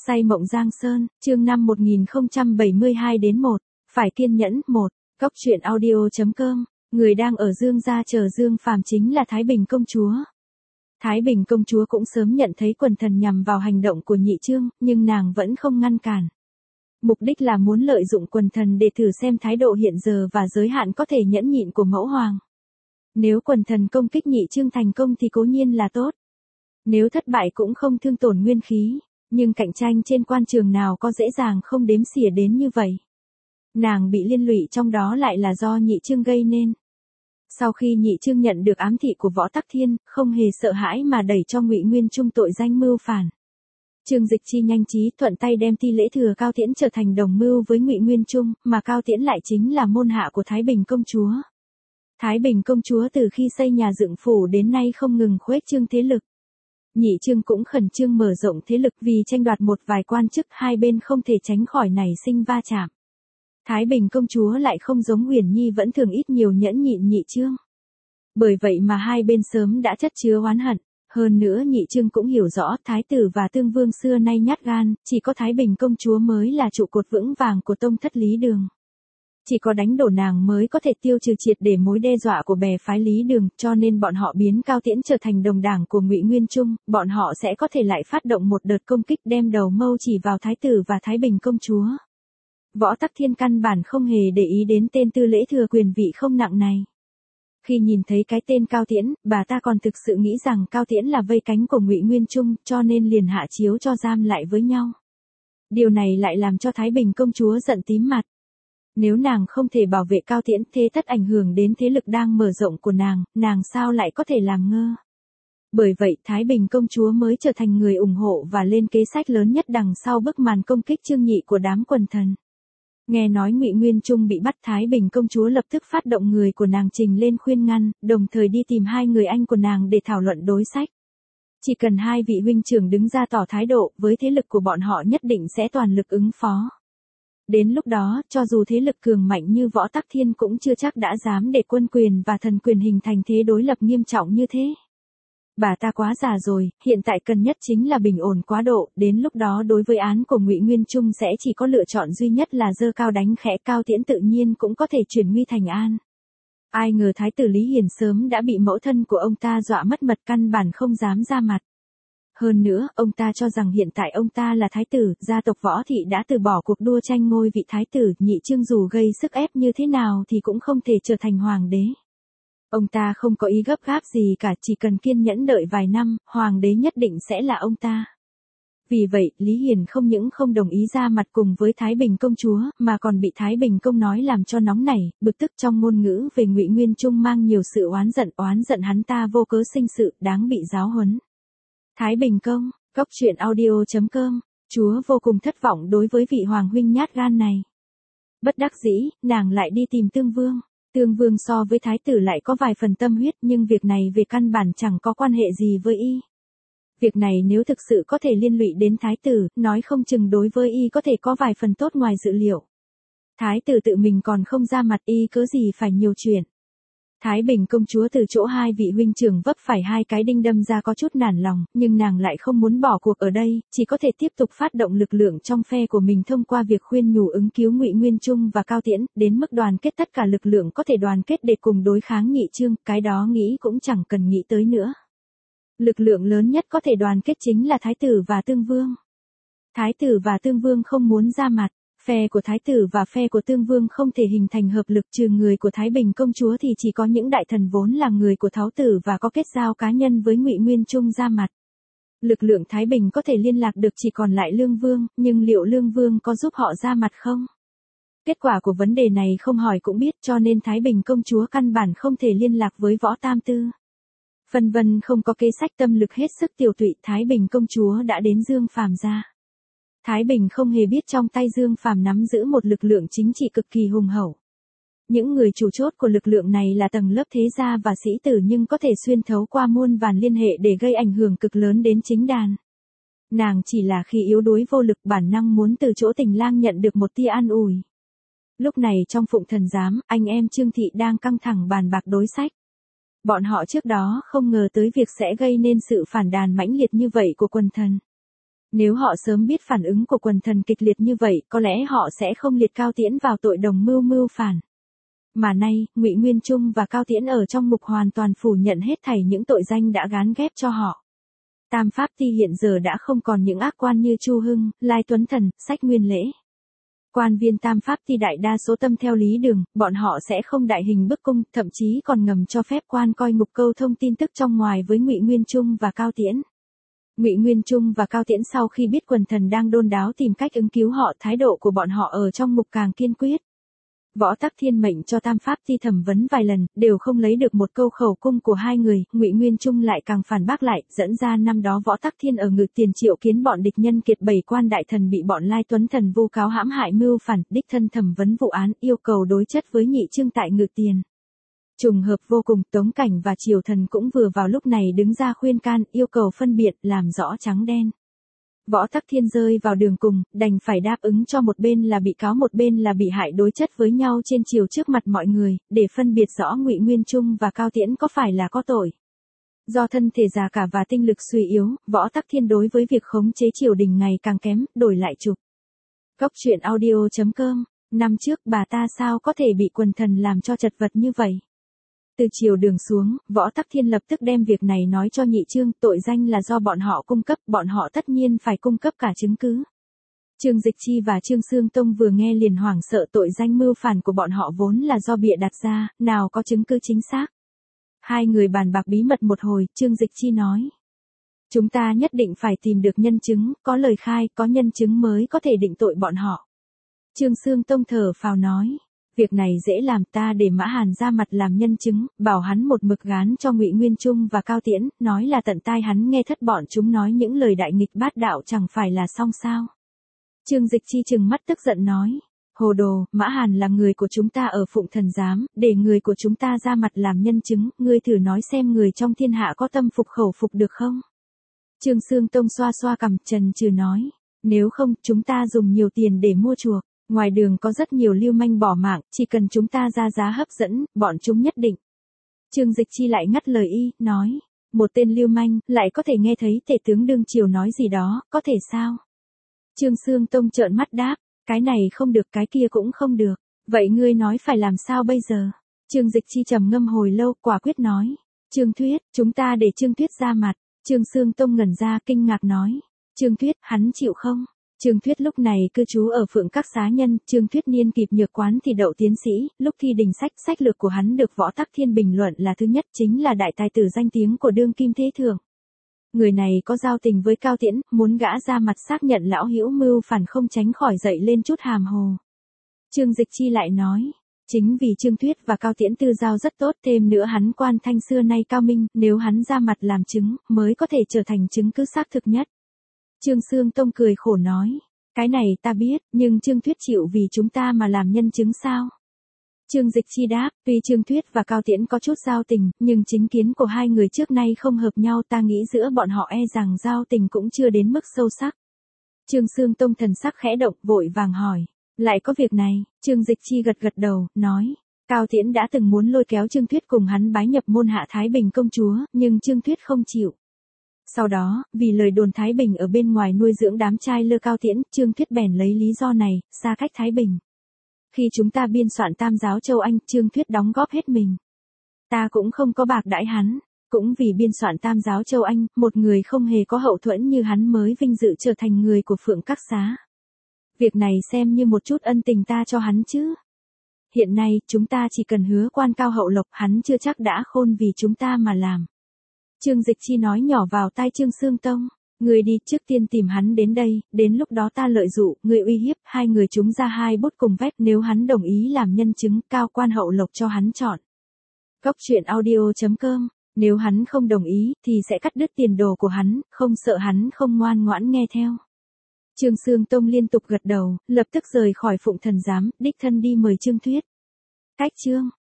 Say mộng Giang Sơn, chương 5 1072-1, phải kiên nhẫn 1, Cóc truyện audio.com, người đang ở Dương gia chờ Dương Phàm chính là Thái Bình công chúa. Thái Bình công chúa cũng sớm nhận thấy quần thần nhằm vào hành động của Nhị Chương, nhưng nàng vẫn không ngăn cản. Mục đích là muốn lợi dụng quần thần để thử xem thái độ hiện giờ và giới hạn có thể nhẫn nhịn của mẫu hoàng. Nếu quần thần công kích Nhị Chương thành công thì cố nhiên là tốt. Nếu thất bại cũng không thương tổn nguyên khí. Nhưng cạnh tranh trên quan trường nào có dễ dàng không đếm xỉa đến như vậy. Nàng bị liên lụy trong đó lại là do Nhị Chương gây nên. Sau khi Nhị Chương nhận được ám thị của Võ Tắc Thiên, không hề sợ hãi mà đẩy cho Ngụy Nguyên Trung tội danh mưu phản. Trương Dịch Chi nhanh trí thuận tay đem Ti Lễ Thừa Cao Tiễn trở thành đồng mưu với Ngụy Nguyên Trung, mà Cao Tiễn lại chính là môn hạ của Thái Bình công chúa. Thái Bình công chúa từ khi xây nhà dựng phủ đến nay không ngừng khuếch trương thế lực. Nhị Chương cũng khẩn trương mở rộng thế lực vì tranh đoạt một vài quan chức, hai bên không thể tránh khỏi nảy sinh va chạm. Thái Bình công chúa lại không giống Uyển Nhi vẫn thường ít nhiều nhẫn nhịn Nhị Chương. Bởi vậy mà hai bên sớm đã chất chứa oán hận. Hơn nữa Nhị Chương cũng hiểu rõ Thái tử và Tương Vương xưa nay nhát gan, chỉ có Thái Bình công chúa mới là trụ cột vững vàng của tông thất Lý Đường. Chỉ có đánh đổ nàng mới có thể tiêu trừ triệt để mối đe dọa của bè phái Lý Đường, cho nên bọn họ biến Cao Tiễn trở thành đồng đảng của Ngụy Nguyên Trung, bọn họ sẽ có thể lại phát động một đợt công kích đem đầu mâu chỉ vào Thái tử và Thái Bình công chúa. Võ Tắc Thiên căn bản không hề để ý đến tên Tư Lễ Thừa quyền vị không nặng này. Khi nhìn thấy cái tên Cao Tiễn, bà ta còn thực sự nghĩ rằng Cao Tiễn là vây cánh của Ngụy Nguyên Trung, cho nên liền hạ chiếu cho giam lại với nhau. Điều này lại làm cho Thái Bình công chúa giận tím mặt. Nếu nàng không thể bảo vệ Cao Tiễn, thế tất ảnh hưởng đến thế lực đang mở rộng của nàng sao lại có thể làm ngơ. Bởi vậy Thái Bình công chúa mới trở thành người ủng hộ và lên kế sách lớn nhất đằng sau bức màn công kích Trương Nhị của đám quần thần. Nghe nói Ngụy Nguyên Trung bị bắt, Thái Bình công chúa lập tức phát động người của nàng trình lên khuyên ngăn, đồng thời đi tìm hai người anh của nàng để thảo luận đối sách. Chỉ cần hai vị huynh trưởng đứng ra tỏ thái độ, với thế lực của bọn họ nhất định sẽ toàn lực ứng phó. Đến lúc đó, cho dù thế lực cường mạnh như Võ Tắc Thiên cũng chưa chắc đã dám để quân quyền và thần quyền hình thành thế đối lập nghiêm trọng như thế. Bà ta quá già rồi, hiện tại cần nhất chính là bình ổn quá độ, đến lúc đó đối với án của Ngụy Nguyên Trung sẽ chỉ có lựa chọn duy nhất là giơ cao đánh khẽ, Cao Tiễn tự nhiên cũng có thể chuyển nguy thành an. Ai ngờ Thái tử Lý Hiền sớm đã bị mẫu thân của ông ta dọa mất mật, căn bản không dám ra mặt. Hơn nữa, ông ta cho rằng hiện tại ông ta là thái tử, gia tộc Võ Thị đã từ bỏ cuộc đua tranh ngôi vị thái tử, Nhị Chương dù gây sức ép như thế nào thì cũng không thể trở thành hoàng đế. Ông ta không có ý gấp gáp gì cả, chỉ cần kiên nhẫn đợi vài năm, hoàng đế nhất định sẽ là ông ta. Vì vậy, Lý Hiền không những không đồng ý ra mặt cùng với Thái Bình công chúa, mà còn bị Thái Bình công nói làm cho nóng nảy, bực tức trong ngôn ngữ về Ngụy Nguyên Trung mang nhiều sự oán giận hắn ta vô cớ sinh sự, đáng bị giáo huấn. Thái Bình công, Cóc truyện audio.com, chúa vô cùng thất vọng đối với vị hoàng huynh nhát gan này. Bất đắc dĩ, nàng lại đi tìm Tương Vương. Tương Vương so với thái tử lại có vài phần tâm huyết, nhưng việc này về căn bản chẳng có quan hệ gì với y. Việc này nếu thực sự có thể liên lụy đến thái tử, nói không chừng đối với y có thể có vài phần tốt ngoài dự liệu. Thái tử tự mình còn không ra mặt, y cớ gì phải nhiều chuyện. Thái Bình công chúa từ chỗ hai vị huynh trưởng vấp phải hai cái đinh đâm ra có chút nản lòng, nhưng nàng lại không muốn bỏ cuộc ở đây, chỉ có thể tiếp tục phát động lực lượng trong phe của mình thông qua việc khuyên nhủ ứng cứu Ngụy Nguyên Trung và Cao Tiễn, đến mức đoàn kết tất cả lực lượng có thể đoàn kết để cùng đối kháng Nhị Chương, cái đó nghĩ cũng chẳng cần nghĩ tới nữa. Lực lượng lớn nhất có thể đoàn kết chính là Thái tử và Tương Vương. Thái tử và Tương Vương không muốn ra mặt. Phe của Thái tử và phe của Tương Vương không thể hình thành hợp lực, trừ người của Thái Bình công chúa thì chỉ có những đại thần vốn là người của Tháo tử và có kết giao cá nhân với Ngụy Nguyên Trung ra mặt. Lực lượng Thái Bình có thể liên lạc được chỉ còn lại Lương Vương, nhưng liệu Lương Vương có giúp họ ra mặt không? Kết quả của vấn đề này không hỏi cũng biết, cho nên Thái Bình công chúa căn bản không thể liên lạc với Võ Tam Tư. Phân vân không có kế sách, tâm lực hết sức tiều tụy, Thái Bình công chúa đã đến Dương Phàm gia. Thái Bình không hề biết trong tay Dương Phàm nắm giữ một lực lượng chính trị cực kỳ hùng hậu. Những người chủ chốt của lực lượng này là tầng lớp thế gia và sĩ tử, nhưng có thể xuyên thấu qua muôn vàn liên hệ để gây ảnh hưởng cực lớn đến chính đàn. Nàng chỉ là khi yếu đuối vô lực bản năng muốn từ chỗ Tình Lang nhận được một tia an ủi. Lúc này trong Phụng Thần Giám, anh em Trương Thị đang căng thẳng bàn bạc đối sách. Bọn họ trước đó không ngờ tới việc sẽ gây nên sự phản đàn mãnh liệt như vậy của quần thần. Nếu họ sớm biết phản ứng của quần thần kịch liệt như vậy, có lẽ họ sẽ không liệt Cao Tiễn vào tội đồng mưu phản. Mà nay, Ngụy Nguyên Trung và Cao Tiễn ở trong ngục hoàn toàn phủ nhận hết thảy những tội danh đã gán ghép cho họ. Tam Pháp Ti hiện giờ đã không còn những ác quan như Chu Hưng, Lai Tuấn Thần, Sách Nguyên Lễ. Quan viên Tam Pháp Ti đại đa số tâm theo lý đường, bọn họ sẽ không đại hình bức cung, thậm chí còn ngầm cho phép quan coi ngục câu thông tin tức trong ngoài với Ngụy Nguyên Trung và Cao Tiễn. Ngụy Nguyên Trung và Cao Tiễn sau khi biết quần thần đang đôn đáo tìm cách ứng cứu họ, thái độ của bọn họ ở trong ngục càng kiên quyết. Võ Tắc Thiên mệnh cho Tam Pháp Ti thẩm vấn vài lần, đều không lấy được một câu khẩu cung của hai người, Ngụy Nguyên Trung lại càng phản bác lại, dẫn ra năm đó Võ Tắc Thiên ở Ngự Tiền triệu kiến bọn địch nhân kiệt 7 quan đại thần bị bọn Lai Tuấn Thần vu cáo hãm hại mưu phản, đích thân thẩm vấn vụ án, yêu cầu đối chất với Nhị Trương tại Ngự Tiền. Trùng hợp vô cùng, Tống Cảnh và Triều Thần cũng vừa vào lúc này đứng ra khuyên can, yêu cầu phân biệt, làm rõ trắng đen. Võ Tắc Thiên rơi vào đường cùng, đành phải đáp ứng cho một bên là bị cáo một bên là bị hại đối chất với nhau trên triều trước mặt mọi người, để phân biệt rõ Ngụy Nguyên Trung và Cao Tiễn có phải là có tội. Do thân thể già cả và tinh lực suy yếu, Võ Tắc Thiên đối với việc khống chế triều đình ngày càng kém, đổi lại trục. Góc truyện audio.com, năm trước bà ta sao có thể bị quần thần làm cho chật vật như vậy? Từ chiều đường xuống, Võ Tắc Thiên lập tức đem việc này nói cho Nhị Trương, tội danh là do bọn họ cung cấp, bọn họ tất nhiên phải cung cấp cả chứng cứ. Trương Dịch Chi và Trương Xương Tông vừa nghe liền hoảng sợ, tội danh mưu phản của bọn họ vốn là do bịa đặt ra, nào có chứng cứ chính xác. Hai người bàn bạc bí mật một hồi, Trương Dịch Chi nói. Chúng ta nhất định phải tìm được nhân chứng, có lời khai, có nhân chứng mới có thể định tội bọn họ. Trương Xương Tông thở phào nói. Việc này dễ làm, ta để Mã Hàn ra mặt làm nhân chứng, bảo hắn một mực gán cho Ngụy Nguyên Trung và Cao Tiễn, nói là tận tai hắn nghe thất bọn chúng nói những lời đại nghịch bát đạo, chẳng phải là xong sao. Trương Dịch Chi trừng mắt tức giận nói. Hồ đồ, Mã Hàn là người của chúng ta ở Phụng Thần Giám, để người của chúng ta ra mặt làm nhân chứng, ngươi thử nói xem người trong thiên hạ có tâm phục khẩu phục được không? Trương Xương Tông xoa xoa cằm, trần trừ nói. Nếu không, chúng ta dùng nhiều tiền để mua chuộc. Ngoài đường có rất nhiều lưu manh bỏ mạng, chỉ cần chúng ta ra giá hấp dẫn, bọn chúng nhất định. Trương Dịch Chi lại ngắt lời y, nói. Một tên lưu manh, lại có thể nghe thấy tể tướng đương triều nói gì đó, có thể sao? Trương Xương Tông trợn mắt đáp, cái này không được, cái kia cũng không được. Vậy ngươi nói phải làm sao bây giờ? Trương Dịch Chi trầm ngâm hồi lâu, quả quyết nói. Trương Thuyết, chúng ta để Trương Thuyết ra mặt. Trương Xương Tông ngẩn ra, kinh ngạc nói. Trương Thuyết, hắn chịu không? Trương Thuyết lúc này cư trú ở Phượng Các Xá Nhân, Trương Thuyết niên kịp nhược quán thì đậu tiến sĩ, lúc thi đình sách lược của hắn được Võ Tắc Thiên bình luận là thứ nhất, chính là đại tài tử danh tiếng của đương kim thế thượng. Người này có giao tình với Cao Tiễn, muốn gã ra mặt xác nhận lão hữu mưu phản không tránh khỏi dậy lên chút hàm hồ. Trương Dịch Chi lại nói, chính vì Trương Thuyết và Cao Tiễn tư giao rất tốt, thêm nữa hắn quan thanh xưa nay cao minh, nếu hắn ra mặt làm chứng, mới có thể trở thành chứng cứ xác thực nhất. Trương Xương Tông cười khổ nói, cái này ta biết, nhưng Trương Thuyết chịu vì chúng ta mà làm nhân chứng sao? Trương Dịch Chi đáp, tuy Trương Thuyết và Cao Tiễn có chút giao tình, nhưng chính kiến của hai người trước nay không hợp nhau, ta nghĩ giữa bọn họ e rằng giao tình cũng chưa đến mức sâu sắc. Trương Xương Tông thần sắc khẽ động, vội vàng hỏi, lại có việc này? Trương Dịch Chi gật đầu, nói, Cao Tiễn đã từng muốn lôi kéo Trương Thuyết cùng hắn bái nhập môn hạ Thái Bình công chúa, nhưng Trương Thuyết không chịu. Sau đó, vì lời đồn Thái Bình ở bên ngoài nuôi dưỡng đám trai lơ Cao Tiễn, Trương Thuyết bèn lấy lý do này, xa cách Thái Bình. Khi chúng ta biên soạn Tam Giáo Châu Anh, Trương Thuyết đóng góp hết mình. Ta cũng không có bạc đãi hắn, cũng vì biên soạn Tam Giáo Châu Anh, một người không hề có hậu thuẫn như hắn mới vinh dự trở thành người của Phượng Các Xá. Việc này xem như một chút ân tình ta cho hắn chứ. Hiện nay, chúng ta chỉ cần hứa quan cao hậu lộc, hắn chưa chắc đã khôn vì chúng ta mà làm. Trương Dịch Chi nói nhỏ vào tai Trương Xương Tông, ngươi đi trước tiên tìm hắn đến đây, đến lúc đó ta lợi dụ, ngươi uy hiếp, hai người chúng ra hai bút cùng vét, nếu hắn đồng ý làm nhân chứng, cao quan hậu lộc cho hắn chọn. Góc truyện audio.com, nếu hắn không đồng ý, thì sẽ cắt đứt tiền đồ của hắn, không sợ hắn không ngoan ngoãn nghe theo. Trương Xương Tông liên tục gật đầu, lập tức rời khỏi Phụng Thần Giám, đích thân đi mời Trương Thuyết. Cách chương